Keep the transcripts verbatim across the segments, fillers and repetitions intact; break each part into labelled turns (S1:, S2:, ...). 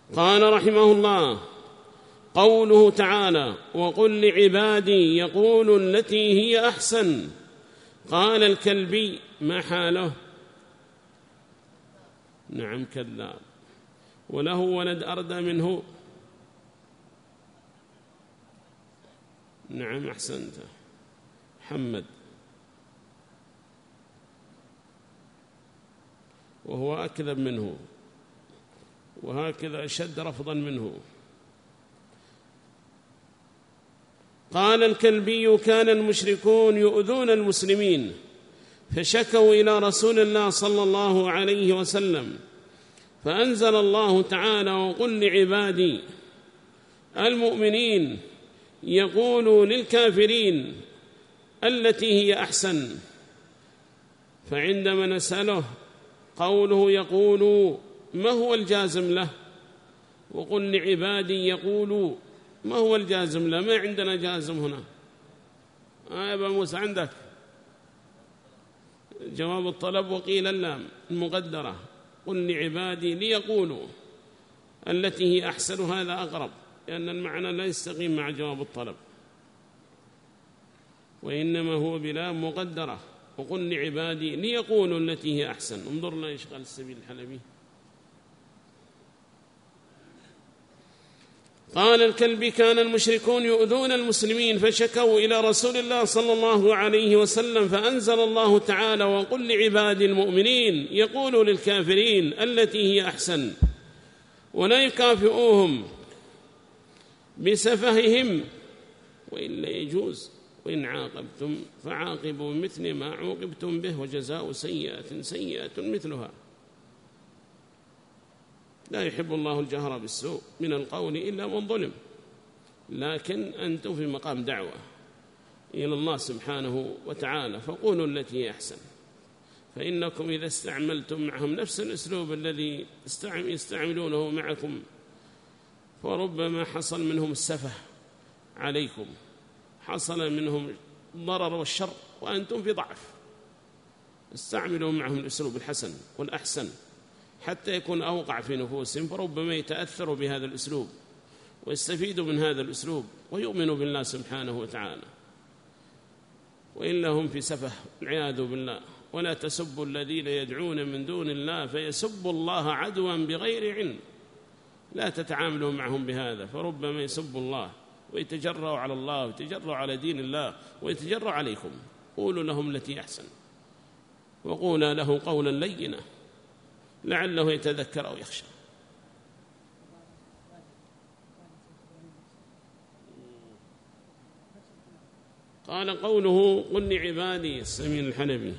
S1: قال رحمه الله: قوله تعالى: وقل لعبادي يقولوا التي هي أحسن. قال الكلبي: ما حاله؟ نعم كذاب. وله ولد أردى منه؟ نعم أحسنت محمد. وهو أكذب منه، وهكذا أشد رفضا منه. قال الكلبي: كان المشركون يؤذون المسلمين فشكوا إلى رسول الله صلى الله عليه وسلم، فأنزل الله تعالى: وقل لعبادي المؤمنين يقولوا للكافرين التي هي أحسن. فعندما نسأله قوله يقول ما هو الجازم له؟ وقل لعبادي يقولوا ما هو الجازم له؟ ما عندنا جازم هنا. آه يا أبا موسى عندك جواب الطلب وقيل اللام المقدرة: قل لعبادي ليقولوا التي هي أحسن. هذا أقرب، لأن المعنى لا يستقيم مع جواب الطلب، وإنما هو بلام مقدرة: وقل لعبادي ليقولوا التي هي أحسن. انظرنا يشغل السبيل الحلبي. قال الكلبي: كان المشركون يؤذون المسلمين فشكوا إلى رسول الله صلى الله عليه وسلم، فأنزل الله تعالى: وقل لعبادي المؤمنين يقولوا للكافرين التي هي أحسن، ولا يكافئوهم بسفههم وإلا يجوز، وإن عاقبتم فعاقبوا بمثل ما عوقبتم به، وجزاء سيئة سيئة مثلها. لا يحب الله الجهر بالسوء من القول إلا من ظلم، لكن أنتم في مقام دعوة إلى الله سبحانه وتعالى، فقولوا التي هي أحسن. فإنكم إذا استعملتم معهم نفس الأسلوب الذي يستعملونه معكم فربما حصل منهم السفه عليكم، حصل منهم الضرر والشر وأنتم في ضعف. استعملوا معهم الأسلوب الحسن والأحسن حتى يكون أوقع في نفوسهم، فربما يتأثروا بهذا الأسلوب ويستفيدوا من هذا الأسلوب ويؤمنوا بالله سبحانه وتعالى، وإلا هم في سفه والعياذ بالله. ولا تسبوا الذين يدعون من دون الله فيسبوا الله عدوا بغير علم. لا تتعاملوا معهم بهذا، فربما يسبوا الله ويتجرأوا على الله ويتجرأوا على دين الله ويتجرأوا عليكم. قولوا لهم التي أحسن، وقولا له قولا لينا لعله يتذكر أو يخشى. قال قوله: قل لعبادي السمين الحلبي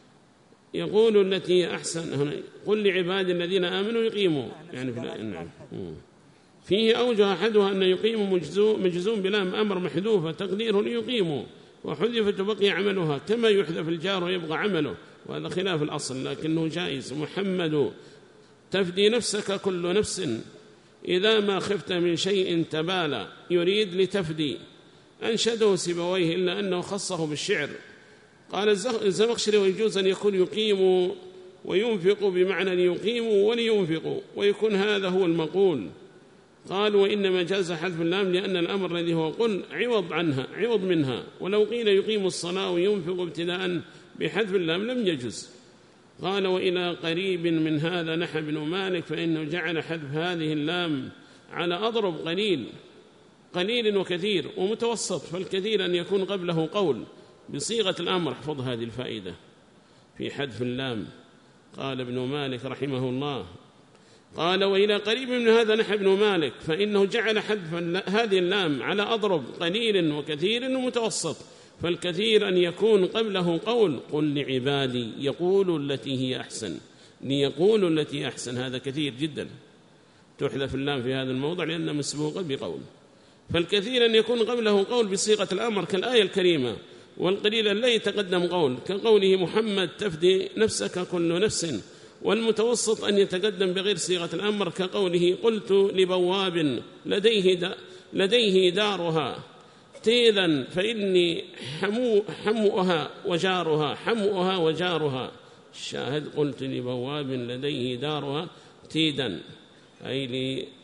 S1: يقول التي أحسن. هنا قل لعبادي الذين آمنوا يقيموا، يعني في نعم. فيه أوجه أحدها أن يقيموا مجزوم بلام أمر محذوفة تقديره يقيموا، وحذفت بقي عملها كما يحذف الجار ويبقى عمله، وهذا خلاف الأصل لكنه جائز. محمد تفدي نفسك كل نفس إذا ما خفت من شيء تبالى، يريد لتفدي. أنشده سيبويه إلا أنه خصه بالشعر. قال الزمخشري: ويجوز أن يكون يقيم وينفق بمعنى ليقيم ولينفق، ويكون هذا هو المقول. قال: وإنما جاز حذف اللام لأن الأمر الذي هو قل عوض عنها عوض منها، ولو قيل يقيم الصلاة وينفق ابتداء بحذف اللام لم يجز. قال: وإلى قريب من هذا نحى ابن مالك، فإنه جعل حذف هذه اللام على أضرب قليل قليل وكثير ومتوسط، فالكثير أن يكون قبله قول بصيغة الأمر. احفظ هذه الفائدة في حذف اللام. قال ابن مالك رحمه الله: قال: وإلى قريب من هذا نحى ابن مالك، فإنه جعل حذف هذه اللام على أضرب قليل وكثير ومتوسط، فالكثير أن يكون قبله قول قل لعبادي يقول التي هي أحسن، ليقول التي أحسن، هذا كثير جدا. تحذف اللام في هذا الموضع لأنه مسبوق بقول، فالكثير أن يكون قبله قول بصيغة الأمر كالآية الكريمة، والقليل لا يتقدم قول كقوله: محمد تفدي نفسك كل نفس. والمتوسط أن يتقدم بغير صيغة الأمر كقوله: قلت لبواب لديه, دا لديه دارها تيذا فإني حمو حمؤها وجارها حمؤها وجارها. الشاهد: قلت لبواب لديه دارها تيدا، أي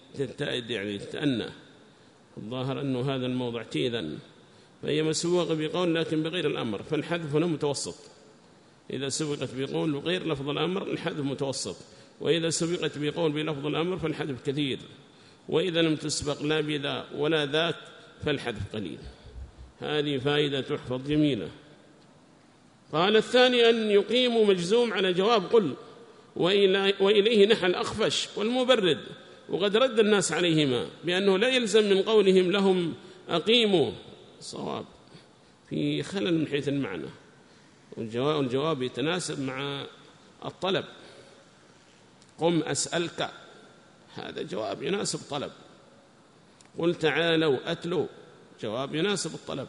S1: تتأد يعني تتأنى، الظاهر أنه هذا الموضع تيذا، فهي مسبوقة بقول لكن بغير الأمر، فالحذف هنا متوسط. إذا سبقت بقول بغير لفظ الأمر الحذف متوسط، وإذا سبقت بقول بلفظ الأمر فالحذف كثير، وإذا لم تسبق لا بذا ولا ذاك فالحذف قليل. هذه فائدة تحفظ جميلة. قال الثاني أن يقيم مجزوم على جواب قل، وإليه نحى الأخفش والمبرد، وقد رد الناس عليهما بأنه لا يلزم من قولهم لهم أقيموا، صواب في خلل من حيث المعنى، والجواب, الجواب يتناسب مع الطلب. قم أسألك، هذا جواب يناسب طلب. قل تعالوا أتلوا، جواب يناسب الطلب.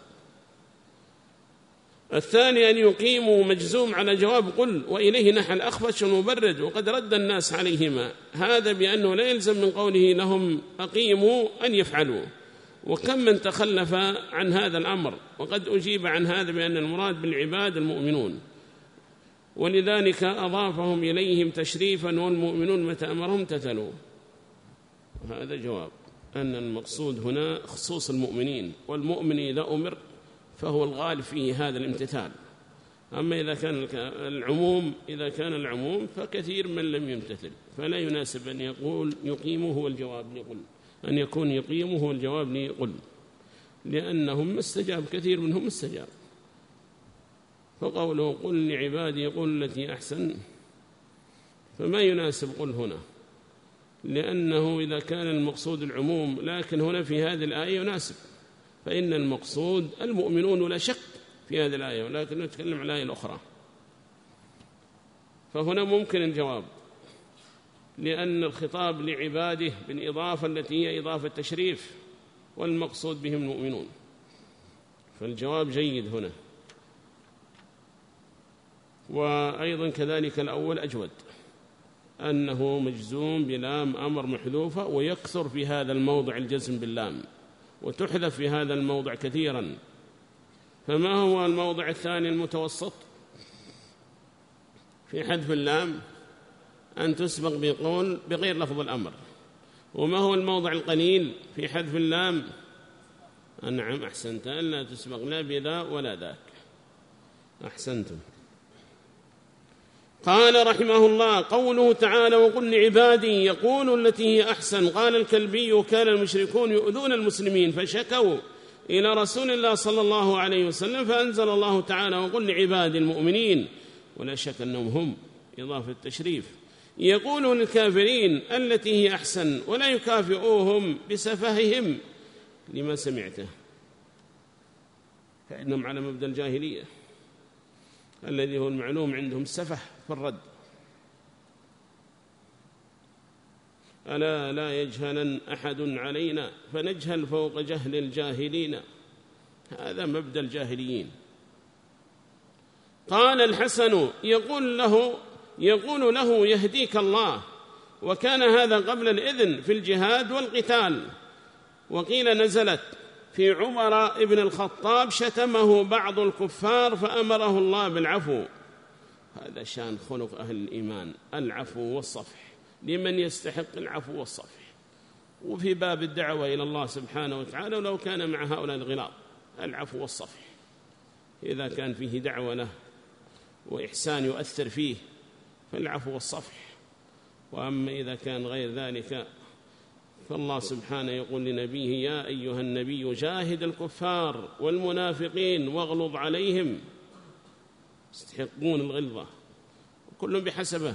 S1: الثاني أن يقيموا مجزوم على جواب قل، وإليه نحى الأخفش والمبرد، وقد رد الناس عليهما، هذا بأنه لا يلزم من قوله لهم أقيموا أن يفعلوا، وكم من تخلف عن هذا الأمر، وقد أجيب عن هذا بأن المراد بالعباد المؤمنون، ولذلك أضافهم إليهم تشريفا، والمؤمنون متى أمرهم تتلوا. هذا جواب أن المقصود هنا خصوص المؤمنين، والمؤمن إذا أمر فهو الغالب فيه هذا الامتثال. أما إذا كان العموم إذا كان العموم فكثير من لم يمتثل، فلا يناسب أن يقول يقيمه هو الجواب لقل، أن يكون يقيمه هو الجواب لقل، لأنهم ما استجاب، كثير منهم استجاب. فقوله قل لعبادي يقول التي أحسن، فما يناسب قل هنا، لأنه إذا كان المقصود العموم، لكن هنا في هذه الآية يناسب، فإن المقصود المؤمنون ولا شك في هذه الآية، ولكن نتكلم عن الآية الأخرى. فهنا ممكن الجواب، لأن الخطاب لعباده بالإضافة التي هي إضافة تشريف، والمقصود بهم المؤمنون، فالجواب جيد هنا. وأيضا كذلك الأول أجود، أنه مجزوم بلام أمر محذوفة، ويكثر في هذا الموضع الجزم باللام، وتحذف في هذا الموضع كثيرا. فما هو الموضع الثاني المتوسط في حذف اللام؟ أن تسبق بقول بغير لفظ الأمر. وما هو الموضع القليل في حذف اللام؟ نعم أحسنت، أن لا تسبق لا بذا ولا ذاك. أحسنتم. قال رحمه الله: قوله تعالى وقل لعبادي يقول التي هي أحسن. قال الكلبي: كان المشركون يؤذون المسلمين فشكوا إلى رسول الله صلى الله عليه وسلم، فأنزل الله تعالى وقل لعبادي المؤمنين، ولا شك أنهم هم إضافة التشريف، يقول للكافرين التي هي أحسن، ولا يكافئوهم بسفههم لما سمعته، فإنهم على مبدأ الجاهلية الذي هو المعلوم عندهم السفه في الرد. ألا لا يجهلن أحد علينا فنجهل فوق جهل الجاهلين، هذا مبدأ الجاهليين. قال الحسن: يقول له يقول له يهديك الله، وكان هذا قبل الإذن في الجهاد والقتال. وقيل نزلت في عمر ابن الخطاب شتمه بعض الكفار فأمره الله بالعفو. هذا شان خلق أهل الإيمان، العفو والصفح لمن يستحق العفو والصفح. وفي باب الدعوة إلى الله سبحانه وتعالى، ولو كان مع هؤلاء الغلاظ، العفو والصفح إذا كان فيه دعوة له وإحسان يؤثر فيه فالعفو والصفح. وأما إذا كان غير ذلك فالله سبحانه يقول لنبيه: يا أيها النبي جاهد الكفار والمنافقين واغلظ عليهم، يستحقون الغلظة، وكل بحسبه،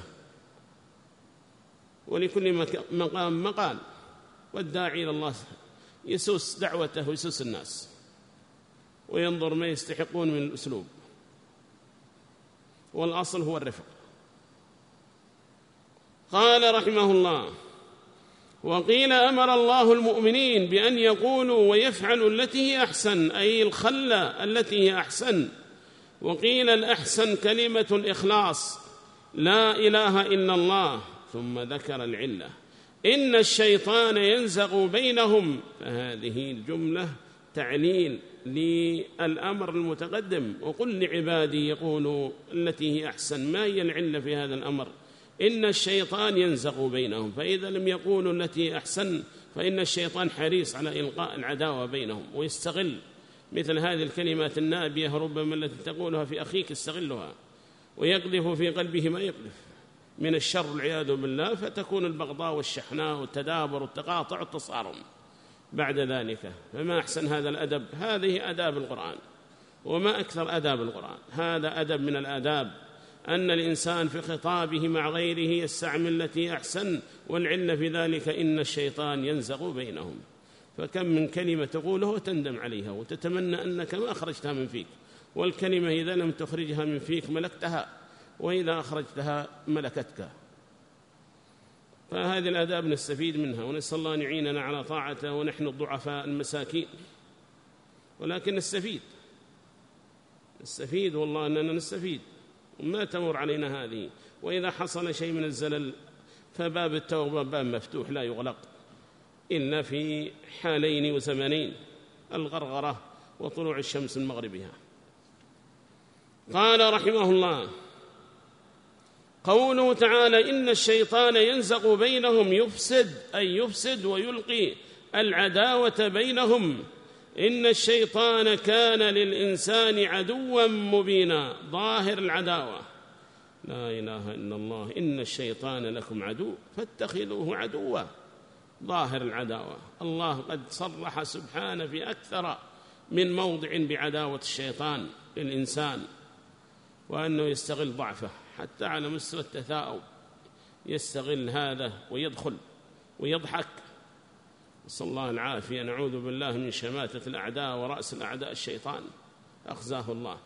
S1: ولكل مقام مقال. والداعي إلى الله يسوس دعوته ويسوس الناس، وينظر ما يستحقون من الأسلوب، والأصل هو الرفق. قال رحمه الله: وقيل أمر الله المؤمنين بأن يقولوا ويفعلوا التي هي أحسن، أي الخلة التي هي أحسن. وقيل الأحسن كلمة الإخلاص، لا إله إلا الله، ثم ذكر العلة: إن الشيطان ينزغ بينهم. فهذه الجملة تعليل للأمر المتقدم. وقل لعبادي يقولوا التي هي أحسن، ما هي العلة في هذا الأمر؟ إن الشيطان ينزغ بينهم. فإذا لم يقولوا التي أحسن فإن الشيطان حريص على إلقاء العداوة بينهم، ويستغل مثل هذه الكلمات النابية ربما التي تقولها في أخيك يستغلها ويقذف في قلبه ما يقذف من الشر العياذ بالله، فتكون البغضاء والشحناء والتدابر والتقاطع والتصارم بعد ذلك. فما أحسن هذا الأدب، هذه أداب القرآن، وما أكثر أداب القرآن. هذا أدب من الآداب، أن الإنسان في خطابه مع غيره يستعمل التي أحسن، والعلة في ذلك إن الشيطان ينزغ بينهم. فكم من كلمة تقولها وتندم عليها وتتمنى أنك ما أخرجتها من فيك، والكلمة إذا لم تخرجها من فيك ملكتها، وإذا أخرجتها ملكتك. فهذه الآداب نستفيد منها، ونسأل الله أن يعيننا على طاعته ونحن الضعفاء المساكين، ولكن نستفيد نستفيد والله أننا نستفيد وما تمر علينا هذه. وإذا حصل شيء من الزلل فباب التوبة باب مفتوح لا يغلق إلا في حالين وزمنين: الغرغرة وطلوع الشمس من مغربها. قال رحمه الله: قوله تعالى: إن الشيطان ينزغ بينهم يفسد، أي يفسد ويلقي العداوة بينهم. إن الشيطان كان للإنسان عدوا مبينا، ظاهر العداوة، لا إله إلا الله. إن الشيطان لكم عدو فاتخذوه عدوا، ظاهر العداوة. الله قد صرح سبحانه في أكثر من موضع بعداوة الشيطان للإنسان، وأنه يستغل ضعفه حتى على مستوى التثاؤب، يستغل هذا ويدخل ويضحك. نسأل الله العافية، نعوذ بالله من شماتة الأعداء ورأس الأعداء الشيطان، أخزاه الله.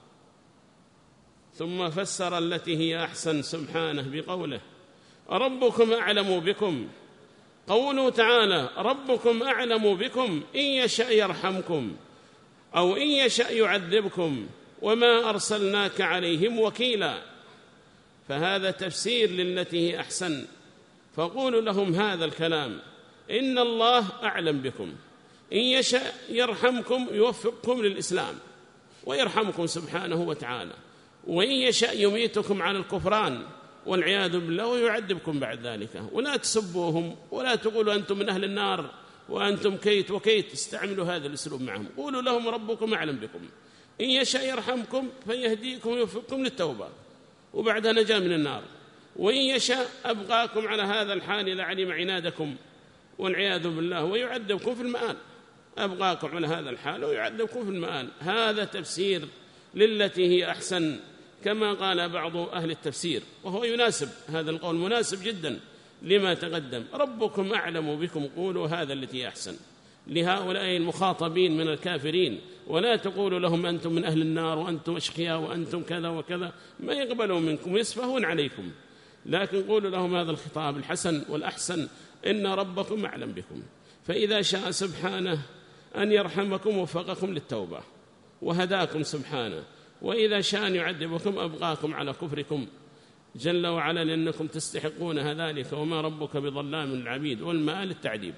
S1: ثم فسر التي هي أحسن سبحانه بقوله: ربكم أعلم بكم. قوله تعالى: ربكم أعلم بكم، إن يشأ يرحمكم أو إن يشأ يعذبكم وما أرسلناك عليهم وكيلا. فهذا تفسير للتي هي أحسن، فقولوا لهم هذا الكلام: إن الله أعلم بكم، إن يشأ يرحمكم يوفقكم للإسلام ويرحمكم سبحانه وتعالى، وإن يشأ يميتكم على الكفران والعياذ بالله ويعذبكم بعد ذلك. ولا تسبوهم ولا تقولوا أنتم من أهل النار وأنتم كيت وكيت، استعملوا هذا الأسلوب معهم. قولوا لهم: ربكم أعلم بكم، إن يشأ يرحمكم فيهديكم ويوفقكم للتوبة وبعدها نجاة من النار، وإن يشأ أبقاكم على هذا الحال إذا علم عنادكم والعياذ بالله ويعذبكم في المآل. أبقاكم على هذا الحال ويعذبكم في المآل. هذا تفسير للتي هي أحسن، كما قال بعض أهل التفسير، وهو يناسب، هذا القول مناسب جدا لما تقدم. ربكم أعلم بكم، قولوا هذا التي أحسن لهؤلاء المخاطبين من الكافرين، ولا تقولوا لهم أنتم من أهل النار وأنتم أشقياء وأنتم كذا وكذا، ما يقبلون منكم ويسفهون عليكم، لكن قولوا لهم هذا الخطاب الحسن والأحسن: إن ربكم أعلم بكم. فإذا شاء سبحانه أن يرحمكم وفقكم للتوبة وهداكم سبحانه، وإذا شاء أن يعذبكم أبقاكم على كفركم جل وعلا، لأنكم تستحقون ذلك، وما ربك بظلام للعبيد، والمآل التعذيب.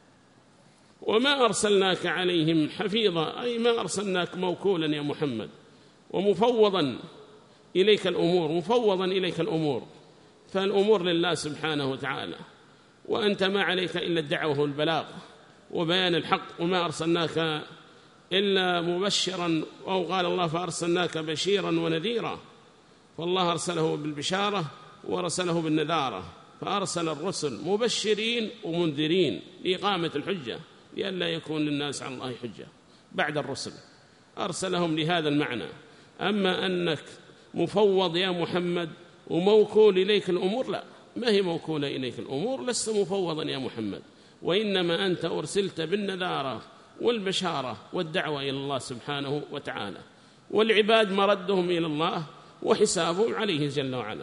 S1: وما أرسلناك عليهم حفيظا، أي ما أرسلناك موكولا يا محمد ومفوضا إليك الأمور، مفوضا إليك الأمور، فالأمور لله سبحانه وتعالى، وأنت ما عليك إلا الدعوة والبلاغ وبيان الحق. وما أرسلناك إلا مبشرا، أو قال الله: فأرسلناك بشيرا ونذيرا، فالله أرسله بالبشارة ورسله بالنذارة، فأرسل الرسل مبشرين ومنذرين لإقامة الحجة، لئلا يكون للناس على الله حجة بعد الرسل، أرسلهم لهذا المعنى. أما أنك مفوض يا محمد وموكول إليك الأمور، لا، ما هي موكولة إليك الأمور، لست مفوضا يا محمد، وإنما أنت أرسلت بالنذارة والبشارة والدعوة إلى الله سبحانه وتعالى، والعباد مردهم إلى الله وحسابهم عليه جل وعلا.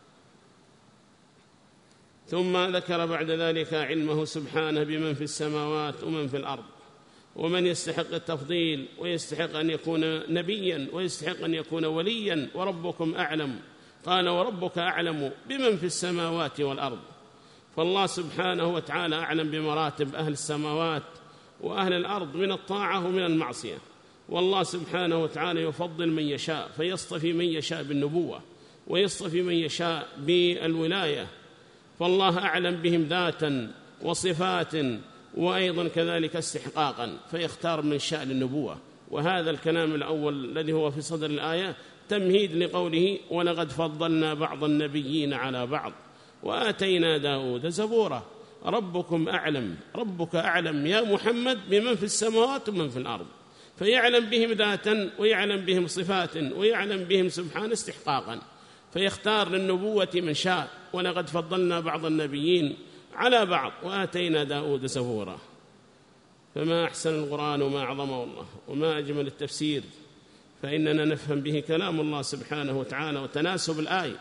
S1: ثم ذكر بعد ذلك علمه سبحانه بمن في السماوات ومن في الأرض، ومن يستحق التفضيل ويستحق أن يكون نبيا ويستحق أن يكون وليا. وربكم أعلم، قال: وربك أعلم بمن في السماوات والأرض. فالله سبحانه وتعالى أعلم بمراتب أهل السماوات وأهل الأرض من الطاعة ومن المعصية. والله سبحانه وتعالى يفضل من يشاء، فيصطفي من يشاء بالنبوة، ويصطفي من يشاء بالولاية، فالله أعلم بهم ذاتا وصفات وأيضا كذلك استحقاقا، فيختار من شاء للنبوة. وهذا الكلام الأول الذي هو في صدر الآية تمهيد لقوله ولقد فضلنا بعض النبيين على بعض وآتينا داود زبورا. ربكم أعلم، ربك أعلم يا محمد بمن في السماوات ومن في الأرض، فيعلم بهم ذاتا ويعلم بهم صفات ويعلم بهم سبحانه استحقاقا، فيختار للنبوة من شاء. ولقد فضلنا بعض النبيين على بعض وآتينا داود زبورا. فما أحسن القرآن وما أعظمه الله وما أجمل التفسير، فإننا نفهم به كلام الله سبحانه وتعالى وتناسب الآية.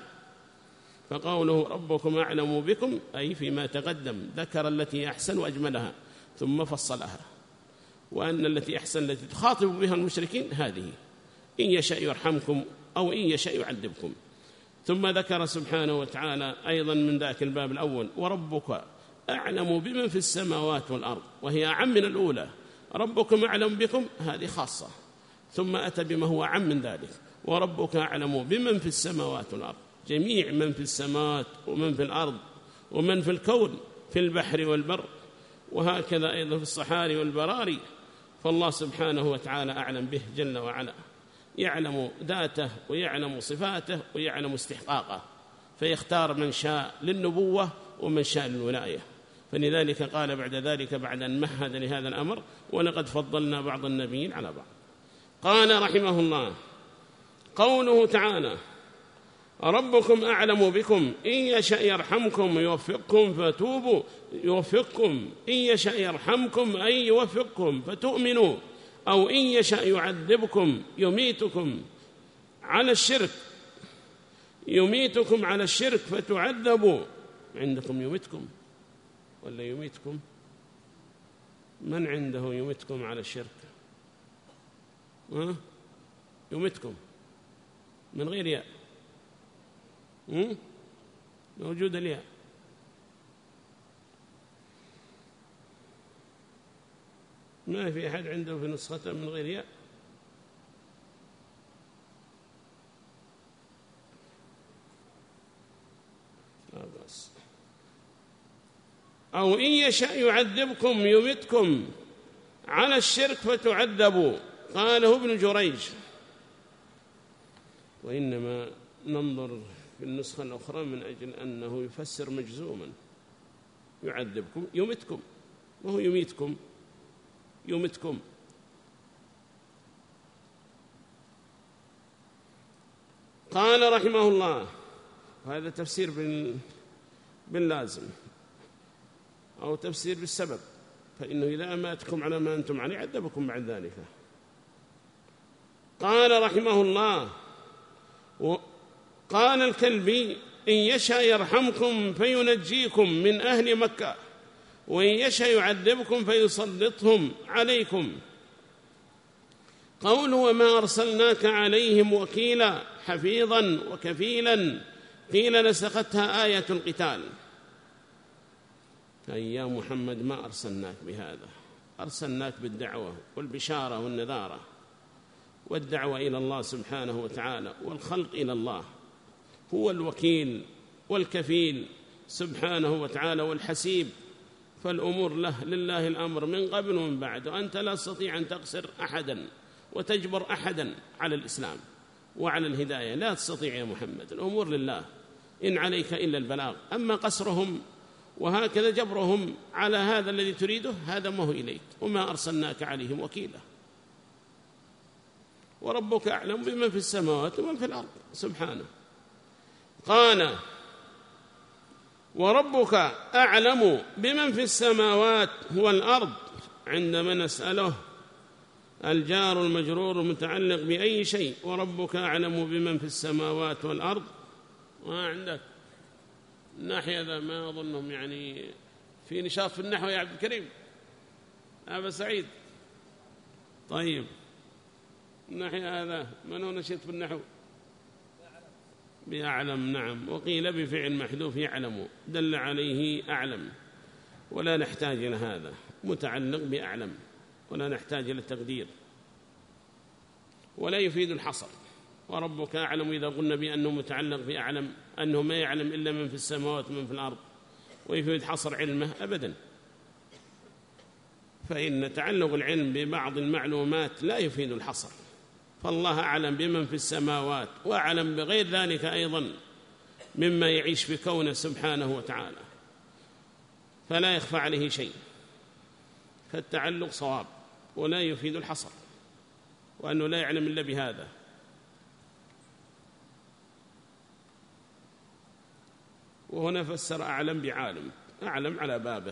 S1: فقوله ربكم أعلم بكم أي فيما تقدم ذكر التي أحسن وأجملها ثم فصلها، وأن التي أحسن التي تخاطب بها المشركين هذه، إن يشاء يرحمكم أو إن يشاء يعذبكم. ثم ذكر سبحانه وتعالى أيضا من ذاك الباب الأول وربك أعلم بمن في السماوات والأرض، وهي أعم من الأولى. ربكم أعلم بكم هذه خاصة، ثم أتى بما هو أعم من ذلك وربك أعلم بمن في السماوات والأرض، جميع من في السماوات ومن في الأرض ومن في الكون في البحر والبر، وهكذا أيضا في الصحاري والبراري. فالله سبحانه وتعالى أعلم به جل وعلا، يعلم ذاته ويعلم صفاته ويعلم استحقاقه، فيختار من شاء للنبوة ومن شاء للولاية. فلذلك قال بعد ذلك بعد أن مهد لهذا الأمر ولقد فضلنا بعض النبيين على بعض. قال رحمه الله قوله تعالى ربكم أعلم بكم إن يشاء يرحمكم يوفقكم فتوبوا يوفقكم إن يشاء يرحمكم أي يوفقكم فتؤمنوا، أو إن يشاء يعذبكم يميتكم على الشرك يميتكم على الشرك فتعذبوا. عندكم يميتكم ولا يميتكم؟ من عنده يميتكم على الشرك؟ ها؟ يميتكم من غير ياء، موجود الياء. ما في أحد عنده في نسخته من غير ياء؟ لا بأس. أو إن يشاء يعذبكم يمتكم على الشرك فتعذبوا. قاله ابن جريج، وإنما ننظر في النسخة الأخرى من أجل أنه يفسر مجزوما. يعذبكم يمتكم، وهو يميتكم يمتكم. قال رحمه الله، وهذا تفسير باللازم أو تفسير بالسبب، فإنه إذا أماتكم على ما أنتم عليه عذبكم بعد ذلك. قال رحمه الله قال الكلبي إن يشاء يرحمكم فينجيكم من أهل مكة وإن يشاء يعذبكم فيسلطهم عليكم. قوله وما أرسلناك عليهم وكيلا حفيظا وكفيلا، قيل نسختها آية القتال. أي يا محمد ما أرسلناك بهذا، أرسلناك بالدعوة والبشارة والنذارة والدعوة إلى الله سبحانه وتعالى والخلق إلى الله. هو الوكيل والكفيل سبحانه وتعالى والحسيب، فالأمور له لله الأمر من قبل ومن بعد، وأنت لا تستطيع أن تقصر أحدا وتجبر أحدا على الإسلام وعلى الهداية، لا تستطيع يا محمد، الأمور لله، إن عليك إلا البلاغ. أما قصرهم وهكذا جبرهم على هذا الذي تريده هذا ما هو إليك، وما أرسلناك عليهم وكيلا. وربك أعلم بمن في السماوات ومن في الأرض سبحانه. قال وربك أعلم بمن في السماوات والأرض، عندما نسأله الجار المجرور متعلق بأي شيء، وربك أعلم بمن في السماوات والأرض. وعندك الناحية ذا ما أظنهم يعني في نشاط في النحو يا عبد الكريم أبا سعيد. طيب الناحية هذا من هو نشيط في النحو؟ بأعلم، نعم. وقيل بفعل محذوف يعلم دل عليه أعلم، ولا نحتاج إلى هذا، متعلق بأعلم ولا نحتاج إلى التقدير، ولا يفيد الحصر وربك أعلم إذا قلنا بأنه متعلق بأعلم أنه ما يعلم إلا من في السماوات ومن في الأرض ويفيد حصر علمه أبدا، فإن تعلق العلم ببعض المعلومات لا يفيد الحصر، فالله أعلم بمن في السماوات وأعلم بغير ذلك أيضا مما يعيش في كونه سبحانه وتعالى، فلا يخفى عليه شيء، فالتعلق صواب ولا يفيد الحصر، وأنه لا يعلم إلا بهذا. وهنا فسر أعلم بعالم، أعلم على بابه.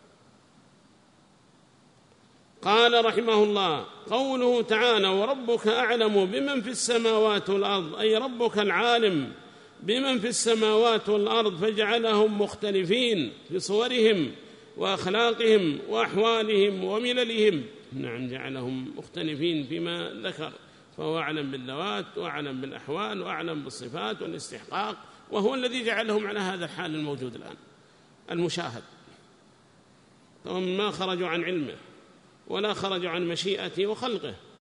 S1: قال رحمه الله: قوله تعالى: وربك أعلم بمن في السماوات والأرض، أي ربك العالم بمن في السماوات والأرض، فجعلهم مختلفين في صورهم وأخلاقهم وأحوالهم ومللهم. نعم، جعلهم مختلفين فيما ذكر، فهو أعلم بالذوات وأعلم بالأحوال وأعلم بالصفات والاستحقاق، وهو الذي جعلهم على هذا الحال الموجود الآن المشاهد. طبعا ما خرجوا عن علمه ولا خرجوا عن مشيئته وخلقه.